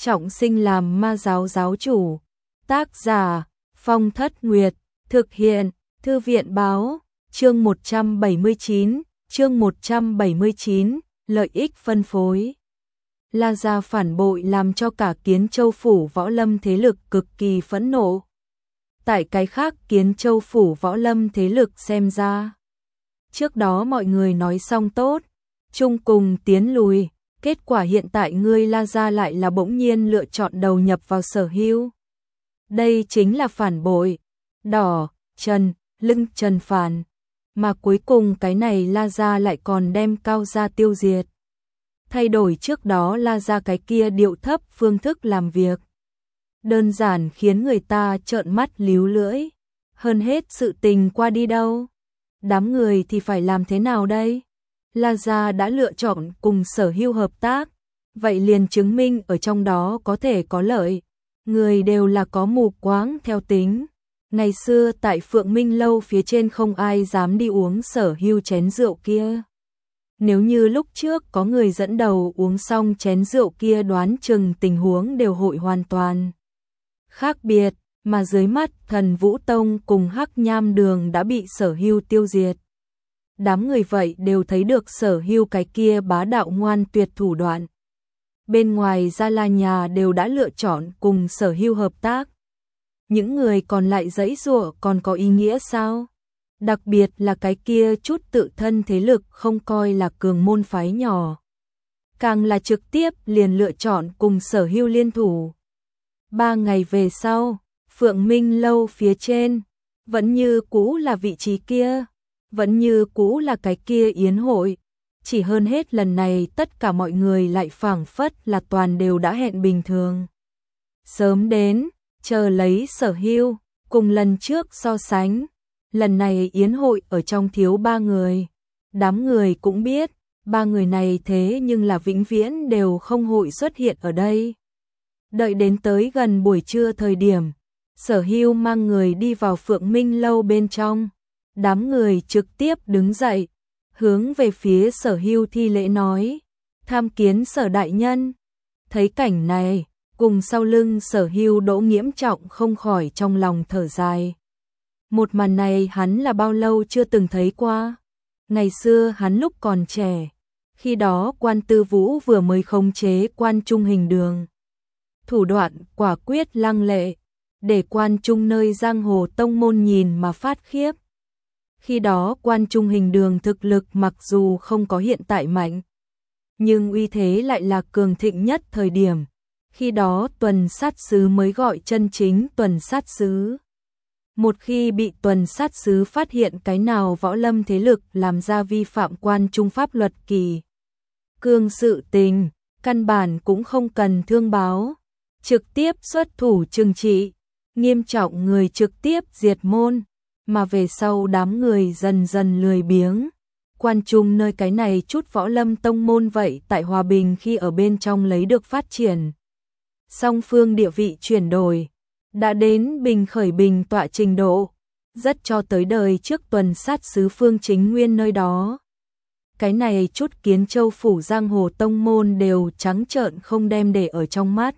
trọng sinh làm ma giáo giáo chủ. Tác giả Phong Thất Nguyệt, thực hiện Thư viện Báo, chương 179, lợi ích phân phối. La Gia phản bội làm cho cả Kiến Châu phủ võ lâm thế lực cực kỳ phẫn nộ. Tại cái khác Kiến Châu phủ võ lâm thế lực xem ra, trước đó mọi người nói xong tốt, chung cùng tiến lùi, kết quả hiện tại ngươi La Gia lại là bỗng nhiên lựa chọn đầu nhập vào Sở Hưu. Đây chính là phản bội, đỏ, trần, lưng trần phản, mà cuối cùng cái này La Gia lại còn đem Cao gia tiêu diệt. Thay đổi trước đó La Gia cái kia điệu thấp phương thức làm việc, đơn giản khiến người ta trợn mắt líu lưỡi. Hơn hết sự tình qua đi đâu, đám người thì phải làm thế nào đây? La Gia đã lựa chọn cùng Sở Hưu hợp tác, vậy liền chứng minh ở trong đó có thể có lợi. Người đều là có mù quáng theo tính. Ngày xưa tại Phượng Minh Lâu phía trên không ai dám đi uống Sở Hưu chén rượu kia. Nếu như lúc trước có người dẫn đầu uống xong chén rượu kia, đoán chừng tình huống đều hội hoàn toàn khác biệt, mà dưới mắt Thần Vũ Tông cùng Hắc Nham Đường đã bị Sở Hưu tiêu diệt. Đám người vậy đều thấy được Sở Hưu cái kia bá đạo ngoan tuyệt thủ đoạn. Bên ngoài Gia La nhà đều đã lựa chọn cùng Sở Hưu hợp tác. Những người còn lại giãy giụa còn có ý nghĩa sao? Đặc biệt là cái kia chút tự thân thế lực không coi là cường môn phái nhỏ, càng là trực tiếp liền lựa chọn cùng Sở Hưu liên thủ. 3 ngày về sau, Phượng Minh Lâu phía trên vẫn như cũ là vị trí kia, vẫn như cũ là cái kia yến hội, chỉ hơn hết lần này tất cả mọi người lại phảng phất là toàn đều đã hẹn bình thường. Sớm đến, chờ lấy Sở Hưu, cùng lần trước so sánh, lần này yến hội ở trong thiếu 3 người. Đám người cũng biết, 3 người này thế nhưng là vĩnh viễn đều không hội xuất hiện ở đây. Đợi đến tới gần buổi trưa thời điểm, Sở Hưu mang người đi vào Phượng Minh Lâu bên trong. Đám người trực tiếp đứng dậy, hướng về phía Sở Hưu thi lễ nói: tham kiến Sở đại nhân. Thấy cảnh này, cùng sau lưng Sở Hưu Đỗ Nghiễm Trọng không khỏi trong lòng thở dài. Một màn này hắn là bao lâu chưa từng thấy qua. Ngày xưa hắn lúc còn trẻ, khi đó Quan Tư Vũ vừa mới khống chế Quan Trung Hình Đường. Thủ đoạn quả quyết lăng lệ, để Quan Trung nơi giang hồ tông môn nhìn mà phát khiếp. Khi đó Quan Trung Hình Đường thực lực mặc dù không có hiện tại mạnh, nhưng uy thế lại là cường thịnh nhất thời điểm. Khi đó tuần sát sứ mới gọi chân chính tuần sát sứ. Một khi bị tuần sát sứ phát hiện cái nào võ lâm thế lực làm ra vi phạm Quan Trung pháp luật kỳ cương sự tình, căn bản cũng không cần thương báo, trực tiếp xuất thủ trừng trị, nghiêm trọng người trực tiếp diệt môn. Mà về sau đám người dần dần lười biếng. Quan Trung nơi cái này chút võ lâm tông môn vậy tại hòa bình khi ở bên trong lấy được phát triển. Song phương địa vị chuyển đổi, đã đến bình khởi bình tọa trình độ, rất cho tới đời trước tuần sát sứ Phương Chính Nguyên nơi đó. Cái này chút Kiến Châu phủ giang hồ tông môn đều trắng trợn không đem để ở trong mắt.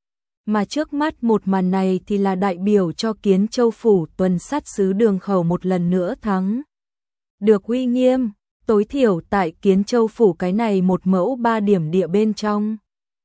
Mà trước mắt một màn này thì là đại biểu cho Kiến Châu phủ tuần sát sứ Đường Khẩu một lần nữa thắng được uy nghiêm, tối thiểu tại Kiến Châu phủ cái này một mẫu 3 điểm địa bên trong.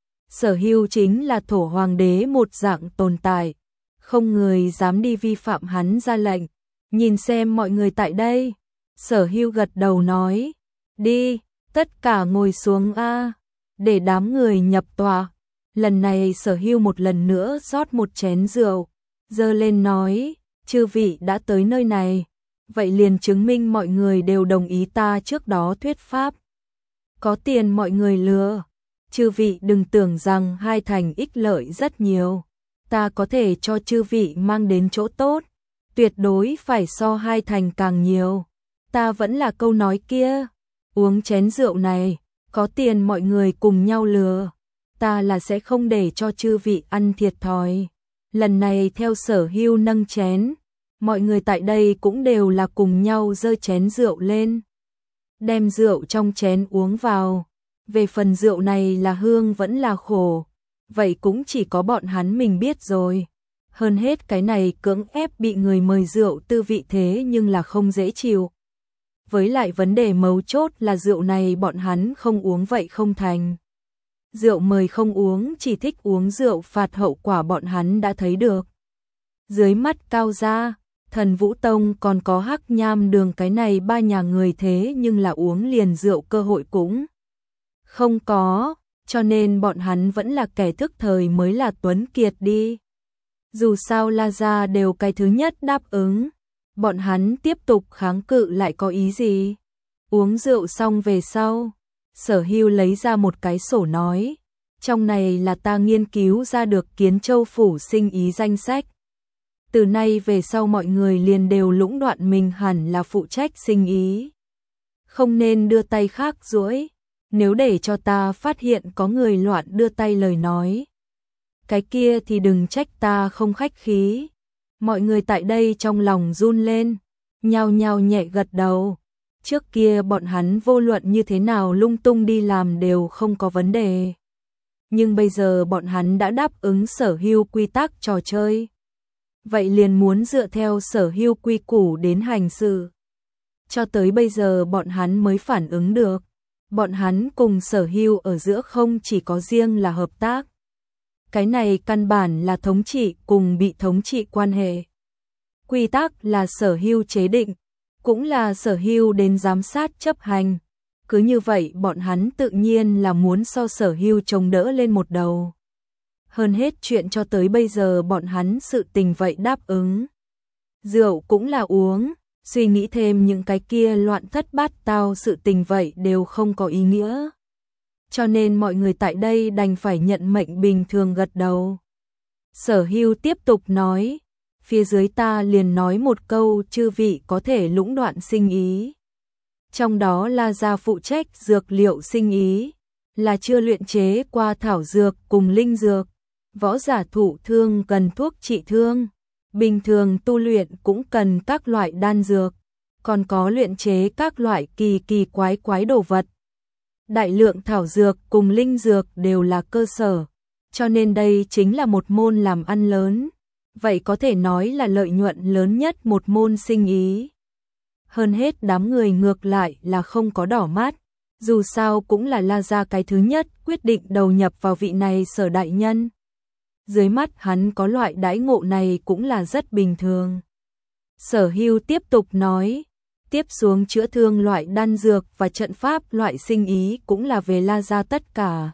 Sở Hưu chính là thổ hoàng đế một dạng tồn tại, không người dám đi vi phạm hắn ra lệnh. Nhìn xem mọi người tại đây, Sở Hưu gật đầu nói: đi, tất cả ngồi xuống a, để đám người nhập tọa. Lần này Sở Hưu một lần nữa rót một chén rượu, giơ lên nói: chư vị đã tới nơi này, vậy liền chứng minh mọi người đều đồng ý ta trước đó thuyết pháp. Có tiền mọi người lừa, chư vị đừng tưởng rằng hai thành ích lợi rất nhiều, ta có thể cho chư vị mang đến chỗ tốt, tuyệt đối phải so hai thành càng nhiều. Ta vẫn là câu nói kia, uống chén rượu này, có tiền mọi người cùng nhau lừa, ta là sẽ không để cho chư vị ăn thiệt thòi. Lần này theo Sở Hưu nâng chén, mọi người tại đây cũng đều là cùng nhau giơ chén rượu lên, đem rượu trong chén uống vào. Về phần rượu này là hương vẫn là khổ, vậy cũng chỉ có bọn hắn mình biết rồi. Hơn hết cái này cưỡng ép bị người mời rượu tư vị thế nhưng là không dễ chịu. Với lại vấn đề mấu chốt là rượu này bọn hắn không uống vậy không thành. Rượu mời không uống, chỉ thích uống rượu phạt, hậu quả bọn hắn đã thấy được. Dưới mắt Cao gia, Thần Vũ Tông còn có Hắc Nham Đường, cái này ba nhà người thế nhưng là uống liền rượu cơ hội cũng không có, cho nên bọn hắn vẫn là kẻ thức thời mới là tuấn kiệt đi. Dù sao La gia đều cái thứ nhất đáp ứng, bọn hắn tiếp tục kháng cự lại có ý gì. Uống rượu xong về sau, Sở Hưu lấy ra một cái sổ nói, trong này là ta nghiên cứu ra được Kiến Châu phủ sinh ý danh sách. Từ nay về sau mọi người liền đều lũng đoạn mình hẳn là phụ trách sinh ý. Không nên đưa tay khác duỗi, nếu để cho ta phát hiện có người loạn đưa tay lời nói. Cái kia thì đừng trách ta không khách khí. Mọi người tại đây trong lòng run lên, nhao nhao nhẹ gật đầu. Trước kia bọn hắn vô luận như thế nào lung tung đi làm đều không có vấn đề. Nhưng bây giờ bọn hắn đã đáp ứng Sở Hưu quy tắc trò chơi. Vậy liền muốn dựa theo Sở Hưu quy củ đến hành sự. Cho tới bây giờ bọn hắn mới phản ứng được. Bọn hắn cùng Sở Hưu ở giữa không chỉ có riêng là hợp tác. Cái này căn bản là thống trị cùng bị thống trị quan hệ. Quy tắc là Sở Hưu chế định, cũng là Sở Hưu đến giám sát chấp hành. Cứ như vậy bọn hắn tự nhiên là muốn so Sở Hưu chống đỡ lên một đầu. Hơn hết chuyện cho tới bây giờ bọn hắn sự tình vậy đáp ứng. Rượu cũng là uống, suy nghĩ thêm những cái kia loạn thất bát tao sự tình vậy đều không có ý nghĩa. Cho nên mọi người tại đây đành phải nhận mệnh bình thường gật đầu. Sở Hưu tiếp tục nói, phía dưới ta liền nói một câu, chư vị có thể lũng đoạn sinh ý. Trong đó La gia phụ trách dược liệu sinh ý, là chưa luyện chế qua thảo dược cùng linh dược. Võ giả thụ thương cần thuốc trị thương, bình thường tu luyện cũng cần các loại đan dược, còn có luyện chế các loại kỳ kỳ quái đồ vật. Đại lượng thảo dược cùng linh dược đều là cơ sở, cho nên đây chính là một môn làm ăn lớn, vậy có thể nói là lợi nhuận lớn nhất một môn sinh ý. Hơn hết đám người ngược lại là không có đỏ mắt, dù sao cũng là La gia cái thứ nhất quyết định đầu nhập vào vị này Sở đại nhân. Dưới mắt hắn có loại đãi ngộ này cũng là rất bình thường. Sở Hưu tiếp tục nói, tiếp xuống chữa thương loại đan dược và trận pháp loại sinh ý cũng là về La gia tất cả.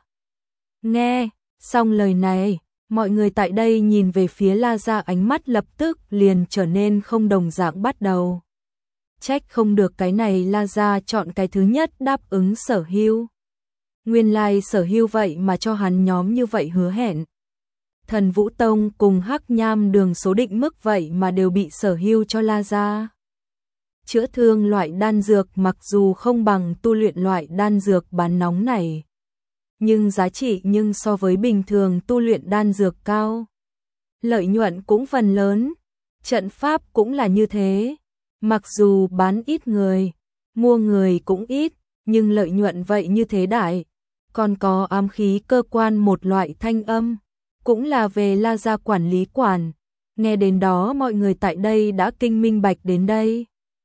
Nghe xong lời này, mọi người tại đây nhìn về phía La gia ánh mắt lập tức liền trở nên không đồng dạng bắt đầu. Trách không được cái này La gia chọn cái thứ nhất đáp ứng Sở Hưu. Nguyên lai Sở Hưu vậy mà cho hắn nhóm như vậy hứa hẹn. Thần Vũ Tông cùng Hắc Nham Đường số định mức vậy mà đều bị Sở Hưu cho La gia. Chữa thương loại đan dược mặc dù không bằng tu luyện loại đan dược bán nóng này, nhưng giá trị nhưng so với bình thường tu luyện đan dược cao. Lợi nhuận cũng phần lớn, trận pháp cũng là như thế. Mặc dù bán ít người, mua người cũng ít, nhưng lợi nhuận vậy như thế đại. Còn có ám khí cơ quan một loại thanh âm, cũng là về La gia quản lý quản. Nghe đến đó mọi người tại đây đã kinh minh bạch đến đây.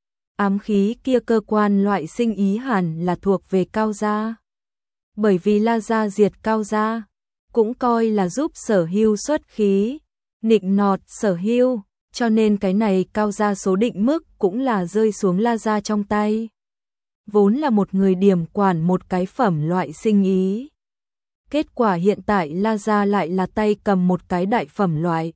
Ám khí kia cơ quan loại sinh ý hẳn là thuộc về Cao gia. Bởi vì La gia diệt Cao gia, cũng coi là giúp Sở Hưu xuất khí, nịnh nọt Sở Hưu, cho nên cái này Cao gia số định mức cũng là rơi xuống La gia trong tay. Vốn là một người điểm quản một cái phẩm loại sinh ý. Kết quả hiện tại La gia lại là tay cầm một cái đại phẩm loại,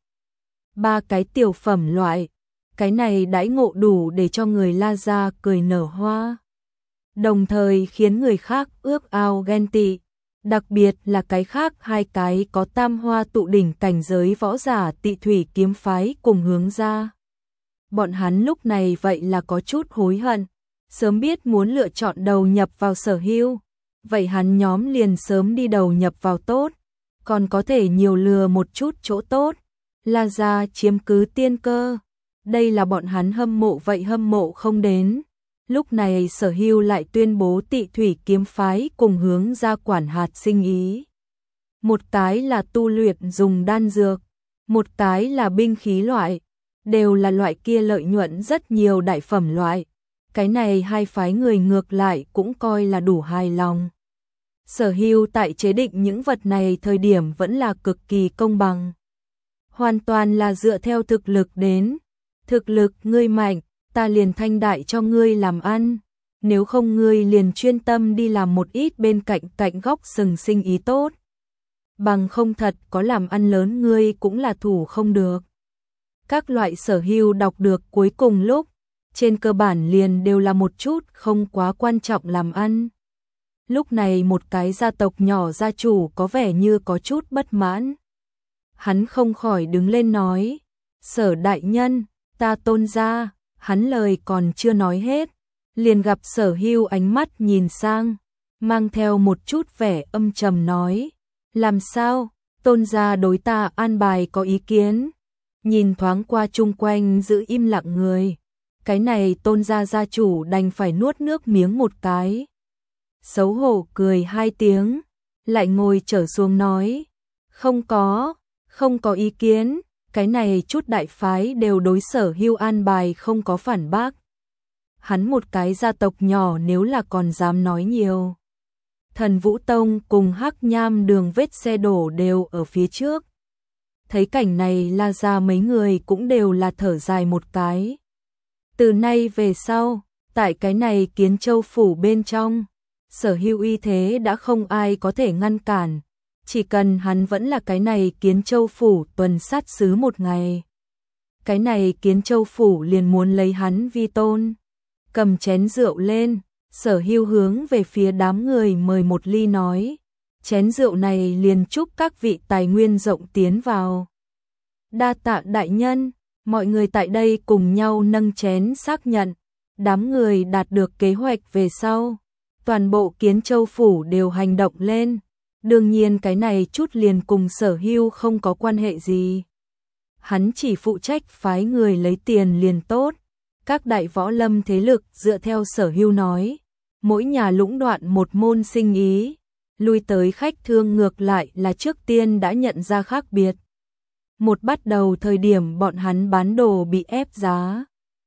3 cái tiểu phẩm loại. Cái này đãi ngộ đủ để cho người La gia cười nở hoa, đồng thời khiến người khác ước ao ghen tị, đặc biệt là cái khác 2 cái có tam hoa tụ đỉnh cảnh giới võ giả Tị Thủy kiếm phái cùng Hướng gia. Bọn hắn lúc này vậy là có chút hối hận, sớm biết muốn lựa chọn đầu nhập vào Sở Hưu, vậy hắn nhóm liền sớm đi đầu nhập vào tốt, còn có thể nhiều lừa một chút chỗ tốt. La gia chiếm cứ tiên cơ, đây là bọn hắn hâm mộ vậy hâm mộ không đến. Lúc này Sở Hưu lại tuyên bố Tị Thủy kiếm phái cùng Hướng gia quản hạt sinh ý. một cái là tu luyện dùng đan dược, một cái là binh khí loại, đều là loại kia lợi nhuận rất nhiều đại phẩm loại. Cái này hai phái người ngược lại cũng coi là đủ hài lòng. Sở Hưu tại chế định những vật này thời điểm vẫn là cực kỳ công bằng. Hoàn toàn là dựa theo thực lực đến. Thực lực ngươi mạnh, ta liền thanh đại cho ngươi làm ăn. Nếu không ngươi liền chuyên tâm đi làm một ít bên cạnh góc sừng sinh ý tốt. Bằng không thật có làm ăn lớn ngươi cũng là thủ không được. Các loại Sở Hưu đọc được cuối cùng lúc, trên cơ bản liền đều là một chút không quá quan trọng làm ăn. Lúc này một cái gia tộc nhỏ gia chủ có vẻ như có chút bất mãn. Hắn không khỏi đứng lên nói, Sở đại nhân, ta Tôn gia. Hắn lời còn chưa nói hết, liền gặp Sở Hưu ánh mắt nhìn sang, mang theo một chút vẻ âm trầm nói, làm sao, Tôn gia đối ta an bài có ý kiến. Nhìn thoáng qua chung quanh giữ im lặng người, cái này Tôn gia gia chủ đành phải nuốt nước miếng một cái. Xấu hổ cười hai tiếng, lại ngồi trở xuống nói, không có ý kiến, cái này chút đại phái đều đối Sở Hưu an bài không có phản bác. Hắn một cái gia tộc nhỏ nếu là còn dám nói nhiều. Thần Vũ Tông cùng Hắc Nham Đường vết xe đổ đều ở phía trước. Thấy cảnh này La gia mấy người cũng đều là thở dài một cái. Từ nay về sau, tại cái này Kiến Châu phủ bên trong, Sở Hưu uy thế đã không ai có thể ngăn cản. Chỉ cần hắn vẫn là cái này Kiến Châu phủ tuần sát sứ một ngày. Cái này Kiến Châu phủ liền muốn lấy hắn vi tôn. Cầm chén rượu lên, Sở Hưu hướng về phía đám người mời một ly nói. Chén rượu này liền chúc các vị tài nguyên rộng tiến vào. Đa tạ đại nhân, mọi người tại đây cùng nhau nâng chén xác nhận. Đám người đạt được kế hoạch về sau. Toàn bộ Kiến Châu phủ đều hành động lên. Đương nhiên cái này chút liền cùng Sở Hưu không có quan hệ gì. Hắn chỉ phụ trách phái người lấy tiền liền tốt. Các đại võ lâm thế lực dựa theo Sở Hưu nói, mỗi nhà lũng đoạn một môn sinh ý, lui tới khách thương ngược lại là trước tiên đã nhận ra khác biệt. Một bắt đầu thời điểm bọn hắn bán đồ bị ép giá.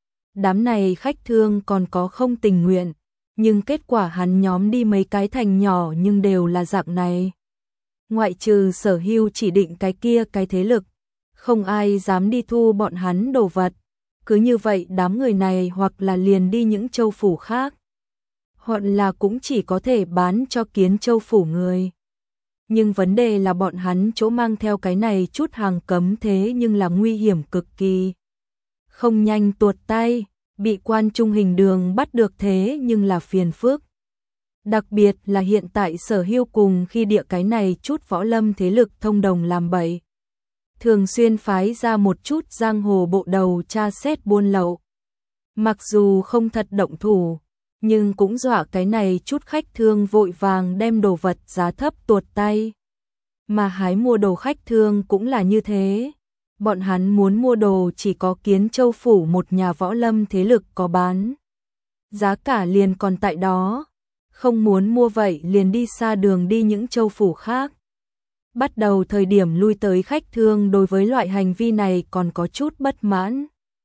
Đám này khách thương còn có không tình nguyện, nhưng kết quả hắn nhóm đi mấy cái thành nhỏ nhưng đều là dạng này. Ngoại trừ Sở Hưu chỉ định cái kia cái thế lực, không ai dám đi thu bọn hắn đồ vật. Cứ như vậy đám người này hoặc là liền đi những châu phủ khác, hoặc là cũng chỉ có thể bán cho Kiến Châu phủ người. Nhưng vấn đề là bọn hắn chỗ mang theo cái này chút hàng cấm thế nhưng là nguy hiểm cực kỳ. Không nhanh tuột tay, bị quan trung hình đường bắt được thế nhưng là phiền phức. Đặc biệt là hiện tại Sở Hưu cùng khi địa cái này chút võ lâm thế lực thông đồng làm bậy. Thường xuyên phái ra một chút giang hồ bộ đầu tra xét buôn lậu. Mặc dù không thật động thủ, nhưng cũng dọa cái này chút khách thương vội vàng đem đồ vật giá thấp tuột tay. Mà hái mua đồ khách thương cũng là như thế. Bọn hắn muốn mua đồ chỉ có Kiến Châu phủ một nhà võ lâm thế lực có bán. Giá cả liền còn tại đó. Không muốn mua vậy liền đi xa đường đi những châu phủ khác. Bắt đầu thời điểm lui tới khách thương đối với loại hành vi này còn có chút bất mãn.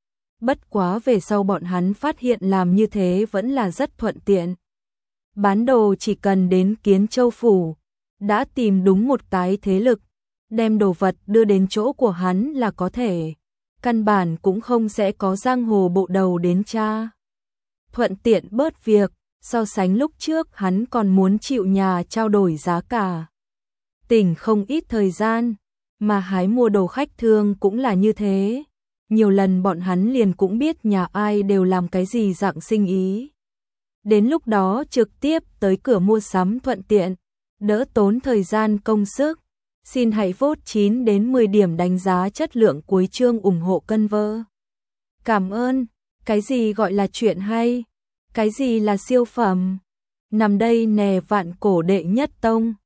Bất quá về sau bọn hắn phát hiện làm như thế vẫn là rất thuận tiện. Bán đồ chỉ cần đến Kiến Châu phủ, đã tìm đúng một cái thế lực, đem đồ vật đưa đến chỗ của hắn là có thể. Căn bản cũng không sẽ có giang hồ bộ đầu đến tra. Thuận tiện bớt việc, so sánh lúc trước hắn còn muốn chịu nhà trao đổi giá cả. Tỉnh không ít thời gian, mà hái mua đồ khách thương cũng là như thế. Nhiều lần bọn hắn liền cũng biết nhà ai đều làm cái gì dạng sinh ý. Đến lúc đó trực tiếp tới cửa mua sắm thuận tiện, đỡ tốn thời gian công sức. Xin hãy vote 9 đến 10 điểm đánh giá chất lượng cuối chương ủng hộ cân vơ. Cảm ơn, cái gì gọi là chuyện hay, cái gì là siêu phẩm. Nằm đây nè vạn cổ đệ nhất tông.